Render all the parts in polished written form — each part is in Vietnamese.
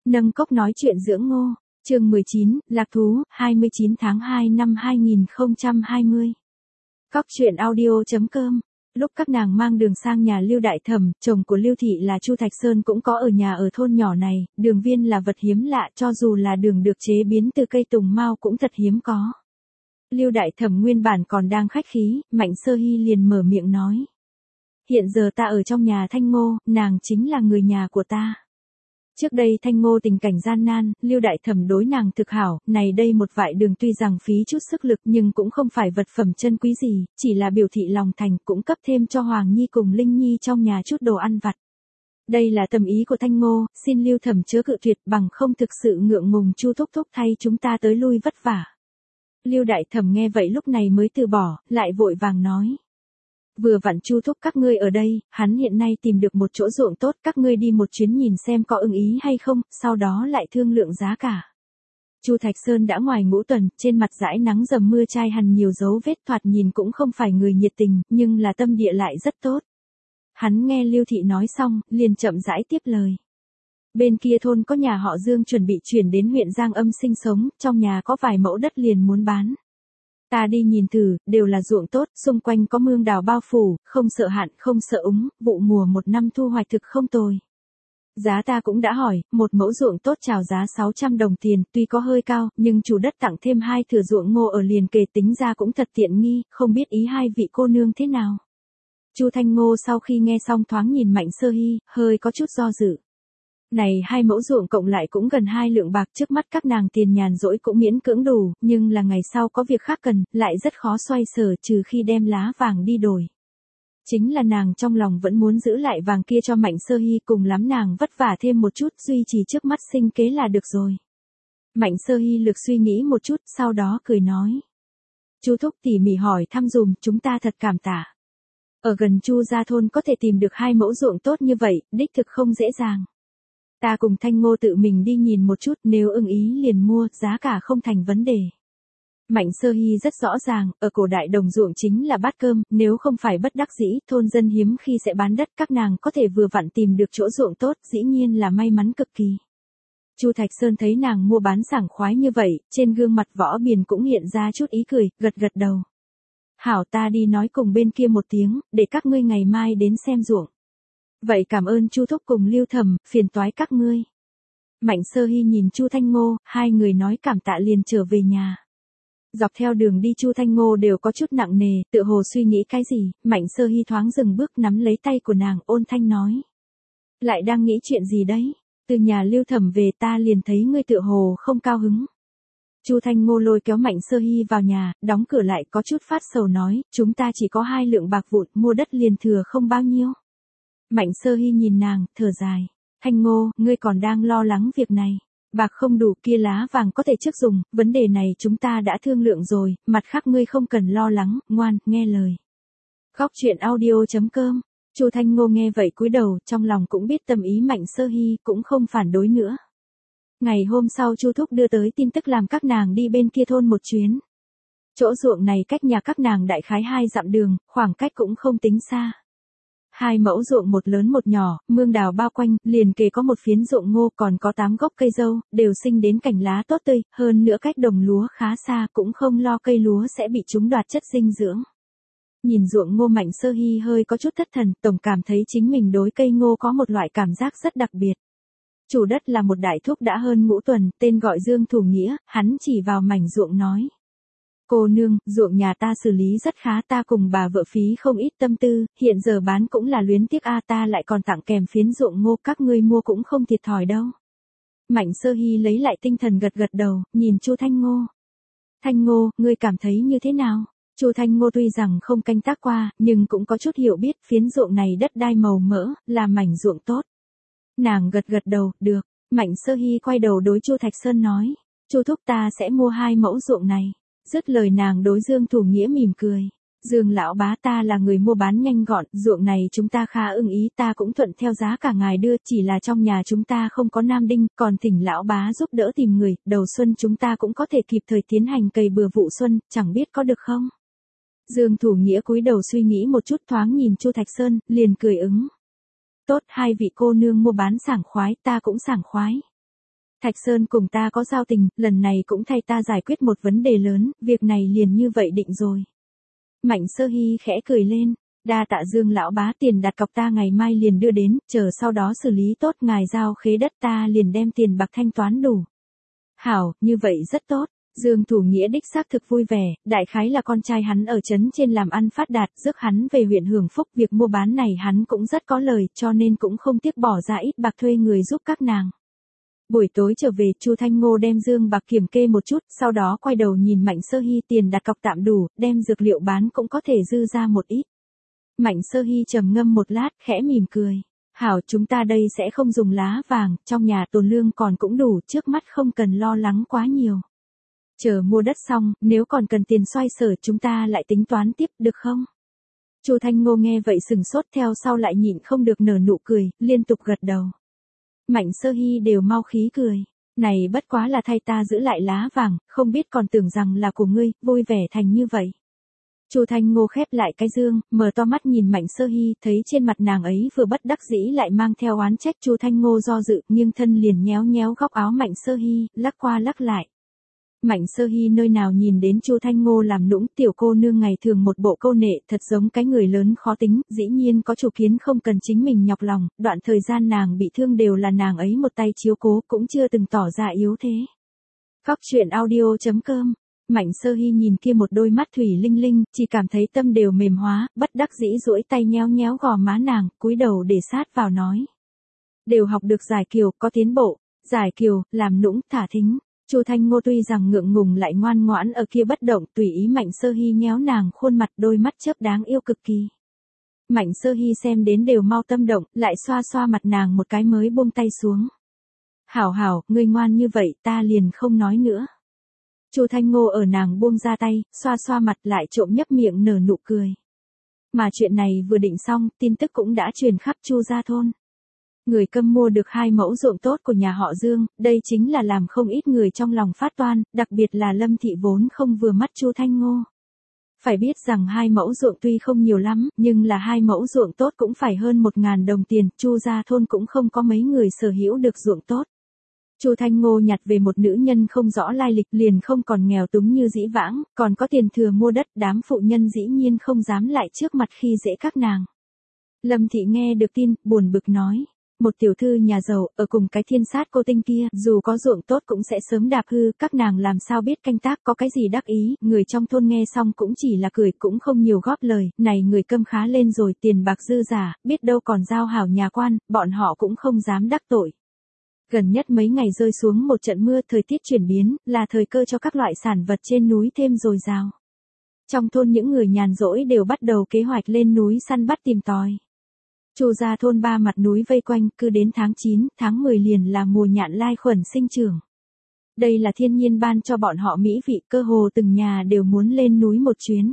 Nâng cốc nói chuyện dưỡng ngô, chương 19, Lạc Thú, 29 tháng 2 năm 2020. Cóc truyện audio.com. Lúc các nàng mang đường sang nhà Lưu Đại Thẩm, chồng của Lưu Thị là Chu Thạch Sơn cũng có ở nhà ở thôn nhỏ này, đường viên là vật hiếm lạ, cho dù là đường được chế biến từ cây tùng mao cũng thật hiếm có. Lưu Đại Thẩm nguyên bản còn đang khách khí, Mạnh Sơ Hy liền mở miệng nói. Hiện giờ ta ở trong nhà Thanh Ngô, nàng chính là người nhà của ta. Trước đây Thanh Ngô tình cảnh gian nan, Lưu Đại Thẩm đối nàng thực hảo, này đây một vại đường tuy rằng phí chút sức lực nhưng cũng không phải vật phẩm chân quý gì, chỉ là biểu thị lòng thành, cũng cấp thêm cho Hoàng Nhi cùng Linh Nhi trong nhà chút đồ ăn vặt. Đây là tâm ý của Thanh Ngô, xin Lưu Thẩm chớ cự tuyệt, bằng không thực sự ngượng ngùng Chu thúc thúc thay chúng ta tới lui vất vả. Lưu Đại Thẩm nghe vậy lúc này mới từ bỏ, lại vội vàng nói. Vừa vặn Chu thúc các ngươi ở đây, hắn hiện nay tìm được một chỗ ruộng tốt, các ngươi đi một chuyến nhìn xem có ưng ý hay không, sau đó lại thương lượng giá cả. Chu Thạch Sơn đã ngoài ngũ tuần, trên mặt dãi nắng dầm mưa chai hằn nhiều dấu vết, thoạt nhìn cũng không phải người nhiệt tình, nhưng là tâm địa lại rất tốt. Hắn nghe Lưu Thị nói xong, liền chậm rãi tiếp lời. Bên kia thôn có nhà họ Dương chuẩn bị chuyển đến huyện Giang Âm sinh sống, trong nhà có vài mẫu đất liền muốn bán. Ta đi nhìn thử, đều là ruộng tốt, xung quanh có mương đào bao phủ, không sợ hạn, không sợ úng, vụ mùa một năm thu hoạch thực không tồi. Giá ta cũng đã hỏi, một mẫu ruộng tốt chào giá 600 đồng tiền, tuy có hơi cao, nhưng chủ đất tặng thêm 2 thửa ruộng ngô ở liền kề tính ra cũng thật tiện nghi, không biết ý hai vị cô nương thế nào. Chu Thanh Ngô sau khi nghe xong thoáng nhìn Mạnh Sơ Hy, hơi có chút do dự. Này 2 mẫu ruộng cộng lại cũng gần 2 lượng bạc, trước mắt các nàng tiền nhàn rỗi cũng miễn cưỡng đủ, nhưng là ngày sau có việc khác cần, lại rất khó xoay sở trừ khi đem lá vàng đi đổi. Chính là nàng trong lòng vẫn muốn giữ lại vàng kia cho Mạnh Sơ Hy, cùng lắm nàng vất vả thêm một chút, duy trì trước mắt sinh kế là được rồi. Mạnh Sơ Hy lược suy nghĩ một chút, sau đó cười nói. Chú thúc tỉ mỉ hỏi thăm dùm, chúng ta thật cảm tạ. Ở gần Chu gia thôn có thể tìm được 2 mẫu ruộng tốt như vậy, đích thực không dễ dàng. Ta cùng Thanh Ngô tự mình đi nhìn một chút, nếu ưng ý liền mua, giá cả không thành vấn đề. Mạnh Sơ Hy rất rõ ràng, ở cổ đại đồng ruộng chính là bát cơm, nếu không phải bất đắc dĩ, thôn dân hiếm khi sẽ bán đất, các nàng có thể vừa vặn tìm được chỗ ruộng tốt, dĩ nhiên là may mắn cực kỳ. Chu Thạch Sơn thấy nàng mua bán sảng khoái như vậy, trên gương mặt võ biền cũng hiện ra chút ý cười, gật gật đầu. Hảo, ta đi nói cùng bên kia một tiếng, để các ngươi ngày mai đến xem ruộng. Vậy cảm ơn Chu thúc cùng Lưu Thẩm, phiền toái các ngươi. Mạnh Sơ Hy nhìn Chu Thanh Ngô, hai người nói cảm tạ liền trở về nhà. Dọc theo đường đi Chu Thanh Ngô đều có chút nặng nề, tựa hồ suy nghĩ cái gì, Mạnh Sơ Hy thoáng dừng bước nắm lấy tay của nàng, ôn thanh nói. Lại đang nghĩ chuyện gì đấy, từ nhà Lưu Thẩm về ta liền thấy ngươi tựa hồ không cao hứng. Chu Thanh Ngô lôi kéo Mạnh Sơ Hy vào nhà, đóng cửa lại có chút phát sầu nói, chúng ta chỉ có 2 lượng bạc vụn, mua đất liền thừa không bao nhiêu. Mạnh Sơ Hy nhìn nàng, thở dài. Thanh Ngô, ngươi còn đang lo lắng việc này. Bạc không đủ kia lá vàng có thể trước dùng, vấn đề này chúng ta đã thương lượng rồi, mặt khác ngươi không cần lo lắng, ngoan, nghe lời. Cóc truyện audio.com. Chu Thanh Ngô nghe vậy cúi đầu, trong lòng cũng biết tâm ý Mạnh Sơ Hy, cũng không phản đối nữa. Ngày hôm sau Chu thúc đưa tới tin tức làm các nàng đi bên kia thôn một chuyến. Chỗ ruộng này cách nhà các nàng đại khái 2 dặm đường, khoảng cách cũng không tính xa. 2 mẫu ruộng một lớn một nhỏ, mương đào bao quanh, liền kề có một phiến ruộng ngô, còn có 8 gốc cây dâu, đều sinh đến cành lá tốt tươi, hơn nữa cách đồng lúa khá xa, cũng không lo cây lúa sẽ bị chúng đoạt chất dinh dưỡng. Nhìn ruộng ngô Mạnh Sơ Hy hơi có chút thất thần, tổng cảm thấy chính mình đối cây ngô có một loại cảm giác rất đặc biệt. Chủ đất là một đại thúc đã hơn ngũ tuần, tên gọi Dương Thủ Nghĩa, hắn chỉ vào mảnh ruộng nói. Cô nương, ruộng nhà ta xử lý rất khá, ta cùng bà vợ phí không ít tâm tư, hiện giờ bán cũng là luyến tiếc ta lại còn tặng kèm phiến ruộng ngô, các ngươi mua cũng không thiệt thòi đâu. Mạnh Sơ Hy lấy lại tinh thần gật gật đầu, nhìn Chu Thanh Ngô. Thanh Ngô, ngươi cảm thấy như thế nào? Chu Thanh Ngô tuy rằng không canh tác qua, nhưng cũng có chút hiểu biết phiến ruộng này đất đai màu mỡ, là mảnh ruộng tốt. Nàng gật gật đầu, được. Mạnh Sơ Hy quay đầu đối Chu Thạch Sơn nói, Chu thúc ta sẽ mua 2 mẫu ruộng này. Dứt lời nàng đối Dương Thủ Nghĩa mỉm cười. Dương lão bá, ta là người mua bán nhanh gọn, ruộng này chúng ta khá ưng ý, ta cũng thuận theo giá cả ngài đưa, chỉ là trong nhà chúng ta không có nam đinh, còn thỉnh lão bá giúp đỡ tìm người, đầu xuân chúng ta cũng có thể kịp thời tiến hành cày bừa vụ xuân, chẳng biết có được không? Dương Thủ Nghĩa cúi đầu suy nghĩ một chút, thoáng nhìn Chu Thạch Sơn, liền cười ứng. Tốt, 2 vị cô nương mua bán sảng khoái, ta cũng sảng khoái. Thạch Sơn cùng ta có giao tình, lần này cũng thay ta giải quyết một vấn đề lớn, việc này liền như vậy định rồi. Mạnh Sơ Hy khẽ cười lên, đa tạ Dương lão bá, tiền đặt cọc ta ngày mai liền đưa đến, chờ sau đó xử lý tốt ngài giao khế đất ta liền đem tiền bạc thanh toán đủ. Hảo, như vậy rất tốt. Dương Thủ Nghĩa đích xác thực vui vẻ, đại khái là con trai hắn ở trấn trên làm ăn phát đạt, rước hắn về huyện hưởng phúc, việc mua bán này hắn cũng rất có lời, cho nên cũng không tiếc bỏ ra ít bạc thuê người giúp các nàng. Buổi tối trở về, Chu Thanh Ngô đem dương bạc kiểm kê một chút, sau đó quay đầu nhìn Mạnh Sơ Hy, tiền đặt cọc tạm đủ, đem dược liệu bán cũng có thể dư ra một ít. Mạnh Sơ Hy trầm ngâm một lát, khẽ mỉm cười. Hảo, chúng ta đây sẽ không dùng lá vàng, trong nhà tồn lương còn cũng đủ, trước mắt không cần lo lắng quá nhiều. Chờ mua đất xong, nếu còn cần tiền xoay sở chúng ta lại tính toán tiếp, được không? Chu Thanh Ngô nghe vậy sừng sốt, theo sau lại nhịn không được nở nụ cười, liên tục gật đầu. Mạnh Sơ Hy đều mau khí cười. Này bất quá là thay ta giữ lại lá vàng, không biết còn tưởng rằng là của ngươi, vui vẻ thành như vậy. Chu Thanh Ngô khép lại cái dương, mở to mắt nhìn Mạnh Sơ Hy, thấy trên mặt nàng ấy vừa bất đắc dĩ lại mang theo oán trách. Chu Thanh Ngô do dự, nghiêng thân liền nhéo nhéo góc áo Mạnh Sơ Hy, lắc qua lắc lại. Mạnh Sơ Hy nơi nào nhìn đến Chu Thanh Ngô làm nũng, tiểu cô nương ngày thường một bộ câu nệ, thật giống cái người lớn khó tính, dĩ nhiên có chủ kiến không cần chính mình nhọc lòng, đoạn thời gian nàng bị thương đều là nàng ấy một tay chiếu cố, cũng chưa từng tỏ ra yếu thế. Cóc truyện audio.com. Mạnh Sơ Hy nhìn kia một đôi mắt thủy linh linh, chỉ cảm thấy tâm đều mềm hóa, bất đắc dĩ duỗi tay nhéo nhéo gò má nàng, cúi đầu để sát vào nói. Đều học được giải kiều, có tiến bộ, giải kiều, làm nũng, thả thính. Chu Thanh Ngô tuy rằng ngượng ngùng lại ngoan ngoãn ở kia bất động, tùy ý Mạnh Sơ Hy nhéo nàng khuôn mặt, đôi mắt chớp đáng yêu cực kỳ. Mạnh Sơ Hy xem đến đều mau tâm động, lại xoa xoa mặt nàng một cái mới buông tay xuống. Hảo hảo, ngươi ngoan như vậy, ta liền không nói nữa. Chu Thanh Ngô ở nàng buông ra tay, xoa xoa mặt lại trộm nhấp miệng nở nụ cười. Mà chuyện này vừa định xong, tin tức cũng đã truyền khắp Chu gia thôn. Người Câm mua được 2 mẫu ruộng tốt của nhà họ Dương, đây chính là làm không ít người trong lòng phát toan, đặc biệt là Lâm thị vốn không vừa mắt Chu Thanh Ngô. Phải biết rằng 2 mẫu ruộng tuy không nhiều lắm, nhưng là 2 mẫu ruộng tốt cũng phải hơn 1.000 đồng tiền, Chu gia thôn cũng không có mấy người sở hữu được ruộng tốt. Chu Thanh Ngô nhặt về một nữ nhân không rõ lai lịch, liền không còn nghèo túng như dĩ vãng, còn có tiền thừa mua đất, đám phụ nhân dĩ nhiên không dám lại trước mặt khi dễ các nàng. Lâm thị nghe được tin, buồn bực nói. Một tiểu thư nhà giàu, ở cùng cái thiên sát cô tinh kia, dù có ruộng tốt cũng sẽ sớm đạp hư, các nàng làm sao biết canh tác có cái gì đắc ý, người trong thôn nghe xong cũng chỉ là cười, cũng không nhiều góp lời, này người Câm khá lên rồi, tiền bạc dư giả, biết đâu còn giao hảo nhà quan, bọn họ cũng không dám đắc tội. Gần nhất mấy ngày rơi xuống một trận mưa, thời tiết chuyển biến, là thời cơ cho các loại sản vật trên núi thêm dồi dào. Trong thôn những người nhàn rỗi đều bắt đầu kế hoạch lên núi săn bắt tìm tòi. Chu gia thôn 3 mặt núi vây quanh, cứ đến tháng 9, tháng 10 liền là mùa nhạn lai khuẩn sinh trưởng. Đây là thiên nhiên ban cho bọn họ mỹ vị, cơ hồ từng nhà đều muốn lên núi một chuyến.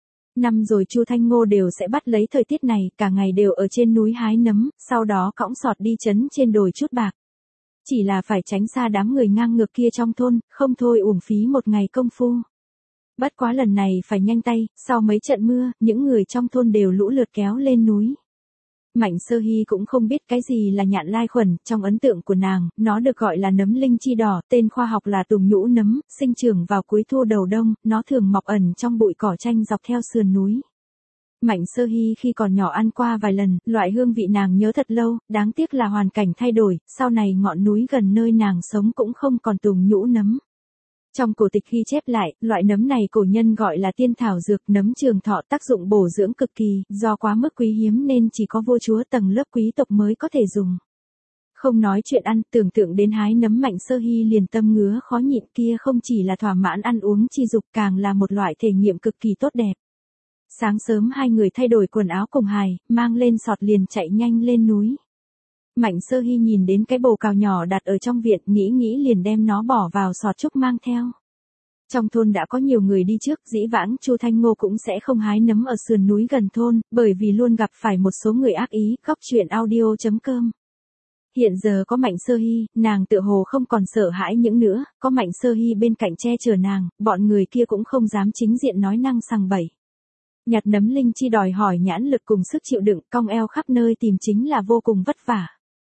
Năm rồi Chu Thanh Ngô đều sẽ bắt lấy thời tiết này, cả ngày đều ở trên núi hái nấm, sau đó cõng sọt đi trấn trên đồi chút bạc. Chỉ là phải tránh xa đám người ngang ngược kia trong thôn, không thôi uổng phí một ngày công phu. Bất quá lần này phải nhanh tay, sau mấy trận mưa, những người trong thôn đều lũ lượt kéo lên núi. Mạnh Sơ Hy cũng không biết cái gì là nhạn lai khuẩn, trong ấn tượng của nàng, nó được gọi là nấm linh chi đỏ, tên khoa học là tùng nhũ nấm, sinh trưởng vào cuối thu đầu đông, nó thường mọc ẩn trong bụi cỏ tranh dọc theo sườn núi. Mạnh Sơ Hy khi còn nhỏ ăn qua vài lần, loại hương vị nàng nhớ thật lâu, đáng tiếc là hoàn cảnh thay đổi, sau này ngọn núi gần nơi nàng sống cũng không còn tùng nhũ nấm. Trong cổ tịch ghi chép lại, loại nấm này cổ nhân gọi là tiên thảo dược, nấm trường thọ, tác dụng bổ dưỡng cực kỳ, do quá mức quý hiếm nên chỉ có vua chúa tầng lớp quý tộc mới có thể dùng. Không nói chuyện ăn, tưởng tượng đến hái nấm, Mạnh Sơ Hy liền tâm ngứa khó nhịn, kia không chỉ là thỏa mãn ăn uống chi dục, càng là một loại thể nghiệm cực kỳ tốt đẹp. Sáng sớm hai người thay đổi quần áo cùng hài, mang lên sọt liền chạy nhanh lên núi. Mạnh Sơ Hy nhìn đến cái bồ cào nhỏ đặt ở trong viện, nghĩ liền đem nó bỏ vào sọt trúc mang theo. Trong thôn đã có nhiều người đi trước, dĩ vãng Chu Thanh Ngô cũng sẽ không hái nấm ở sườn núi gần thôn, bởi vì luôn gặp phải một số người ác ý. Cóc truyện audio.com. Hiện giờ có Mạnh Sơ Hy, nàng tựa hồ không còn sợ hãi những nữa, có Mạnh Sơ Hy bên cạnh che chở nàng, bọn người kia cũng không dám chính diện nói năng sằng bậy. Nhặt nấm linh chi đòi hỏi nhãn lực cùng sức chịu đựng, cong eo khắp nơi tìm chính là vô cùng vất vả.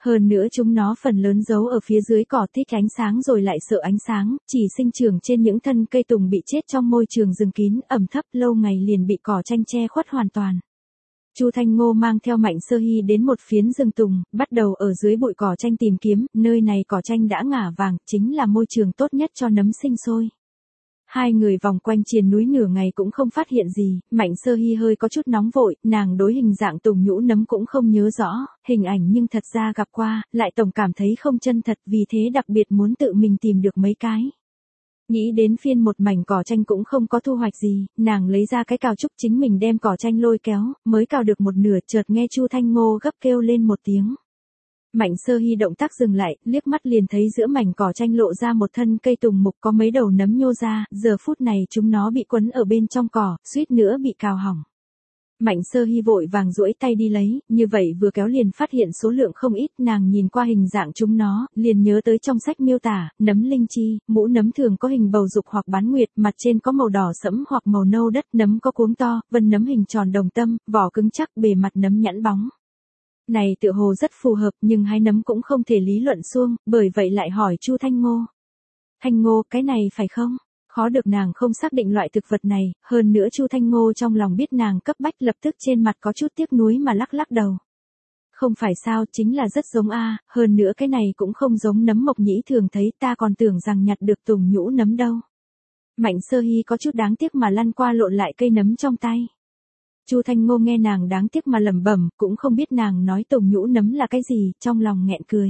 Hơn nữa chúng nó phần lớn giấu ở phía dưới cỏ thích ánh sáng rồi lại sợ ánh sáng, chỉ sinh trưởng trên những thân cây tùng bị chết trong môi trường rừng kín, ẩm thấp lâu ngày liền bị cỏ tranh che khuất hoàn toàn. Chu Thanh Ngô mang theo Mạnh Sơ Hy đến một phiến rừng tùng, bắt đầu ở dưới bụi cỏ tranh tìm kiếm, nơi này cỏ tranh đã ngả vàng, chính là môi trường tốt nhất cho nấm sinh sôi. Hai người vòng quanh triền núi nửa ngày cũng không phát hiện gì, Mạnh Sơ Hy hơi có chút nóng vội, nàng đối hình dạng tùng nhũ nấm cũng không nhớ rõ, hình ảnh nhưng thật ra gặp qua, lại tổng cảm thấy không chân thật, vì thế đặc biệt muốn tự mình tìm được mấy cái. Nghĩ đến phiên một mảnh cỏ tranh cũng không có thu hoạch gì, nàng lấy ra cái cào trúc chính mình đem cỏ tranh lôi kéo, mới cào được một nửa chợt nghe Chu Thanh Ngô gấp kêu lên một tiếng. Mạnh Sơ Hy động tác dừng lại, liếc mắt liền thấy giữa mảnh cỏ tranh lộ ra một thân cây tùng mục có mấy đầu nấm nhô ra, giờ phút này chúng nó bị quấn ở bên trong cỏ, suýt nữa bị cào hỏng. Mạnh Sơ Hy vội vàng duỗi tay đi lấy, như vậy vừa kéo liền phát hiện số lượng không ít, nàng nhìn qua hình dạng chúng nó, liền nhớ tới trong sách miêu tả, nấm linh chi, mũ nấm thường có hình bầu dục hoặc bán nguyệt, mặt trên có màu đỏ sẫm hoặc màu nâu đất, nấm có cuống to, vân nấm hình tròn đồng tâm, vỏ cứng chắc, bề mặt nấm nhẵn bóng. Này tựa hồ rất phù hợp, nhưng hai nấm cũng không thể lý luận suông, bởi vậy lại hỏi Chu Thanh Ngô. Thanh Ngô, cái này phải không? Khó được nàng không xác định loại thực vật này, hơn nữa Chu Thanh Ngô trong lòng biết nàng cấp bách lập tức trên mặt có chút tiếc nuối mà lắc lắc đầu. Không phải sao, chính là rất giống a, hơn nữa cái này cũng không giống nấm mộc nhĩ thường thấy, ta còn tưởng rằng nhặt được tùng nhũ nấm đâu. Mạnh Sơ Hy có chút đáng tiếc mà lăn qua lộn lại cây nấm trong tay. Chu Thanh Ngô nghe nàng đáng tiếc mà lẩm bẩm, cũng không biết nàng nói tùng nhũ nấm là cái gì, trong lòng nghẹn cười.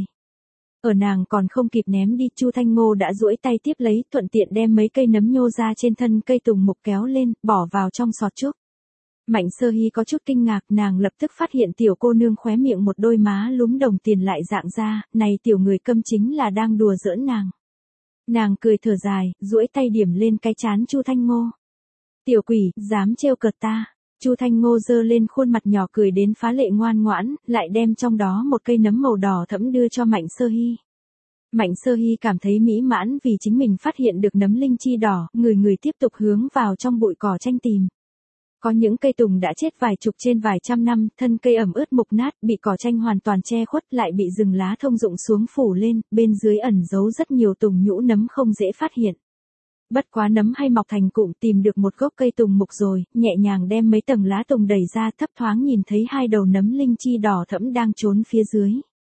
Ở nàng còn không kịp ném đi, Chu Thanh Ngô đã duỗi tay tiếp lấy, thuận tiện đem mấy cây nấm nhô ra trên thân cây tùng mục kéo lên, bỏ vào trong sọt trúc. Mạnh Sơ Hy có chút kinh ngạc, nàng lập tức phát hiện tiểu cô nương khóe miệng một đôi má lúm đồng tiền lại dạng ra, này tiểu người câm chính là đang đùa giỡn nàng. Nàng cười thở dài, duỗi tay điểm lên cái trán Chu Thanh Ngô. Tiểu quỷ, dám trêu cợt ta. Chu Thanh Ngô giơ lên khuôn mặt nhỏ cười đến phá lệ ngoan ngoãn, lại đem trong đó một cây nấm màu đỏ thẫm đưa cho Mạnh Sơ Hy. Mạnh Sơ Hy cảm thấy mỹ mãn vì chính mình phát hiện được nấm linh chi đỏ, người tiếp tục hướng vào trong bụi cỏ tranh tìm. Có những cây tùng đã chết vài chục trên vài trăm năm, thân cây ẩm ướt mục nát, bị cỏ tranh hoàn toàn che khuất, lại bị rừng lá thông rụng xuống phủ lên, bên dưới ẩn giấu rất nhiều tùng nhũ nấm không dễ phát hiện. Bất quá nấm hay mọc thành cụm, tìm được một gốc cây tùng mục rồi, nhẹ nhàng đem mấy tầng lá tùng đẩy ra, thấp thoáng nhìn thấy hai đầu nấm linh chi đỏ thẫm đang trốn phía dưới.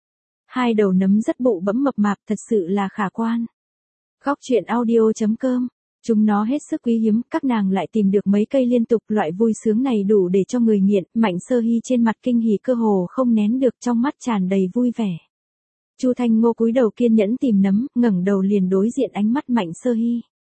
Hai đầu nấm rất bụ bẫm mập mạp, thật sự là khả quan. Góc truyện audio.com. Chúng nó hết sức quý hiếm, các nàng lại tìm được mấy cây liên tục, loại vui sướng này đủ để cho người nghiện. Mạnh Sơ Hy trên mặt kinh hỉ cơ hồ không nén được, trong mắt tràn đầy vui vẻ. Chu Thanh Ngô cúi đầu kiên nhẫn tìm nấm, ngẩng đầu liền đối diện ánh mắt Mạnh Sơ Hy.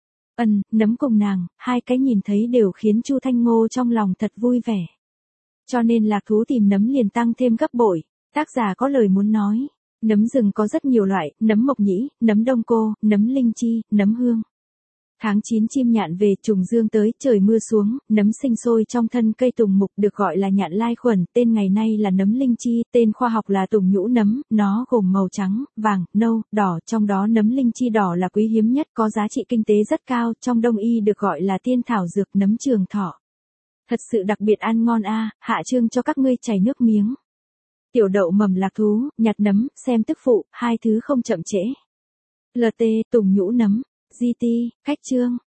Nấm cùng nàng, hai cái nhìn thấy đều khiến Chu Thanh Ngô trong lòng thật vui vẻ. Cho nên lạc thú tìm nấm liền tăng thêm gấp bội. Tác giả có lời muốn nói. Nấm rừng có rất nhiều loại, nấm mộc nhĩ, nấm đông cô, nấm linh chi, nấm hương. Tháng 9 chim nhạn về, trùng dương tới, trời mưa xuống, nấm sinh sôi trong thân cây tùng mục được gọi là nhạn lai khuẩn, tên ngày nay là nấm linh chi, tên khoa học là tùng nhũ nấm, nó gồm màu trắng, vàng, nâu, đỏ, trong đó nấm linh chi đỏ là quý hiếm nhất, có giá trị kinh tế rất cao, trong đông y được gọi là tiên thảo dược nấm trường thọ. Thật sự đặc biệt ăn ngon a, hạ trương cho các ngươi chảy nước miếng. Tiểu đậu mầm lạc thú, nhặt nấm, xem tức phụ, hai thứ không chậm trễ. LT, tùng nhũ nấm. GT, cách chương.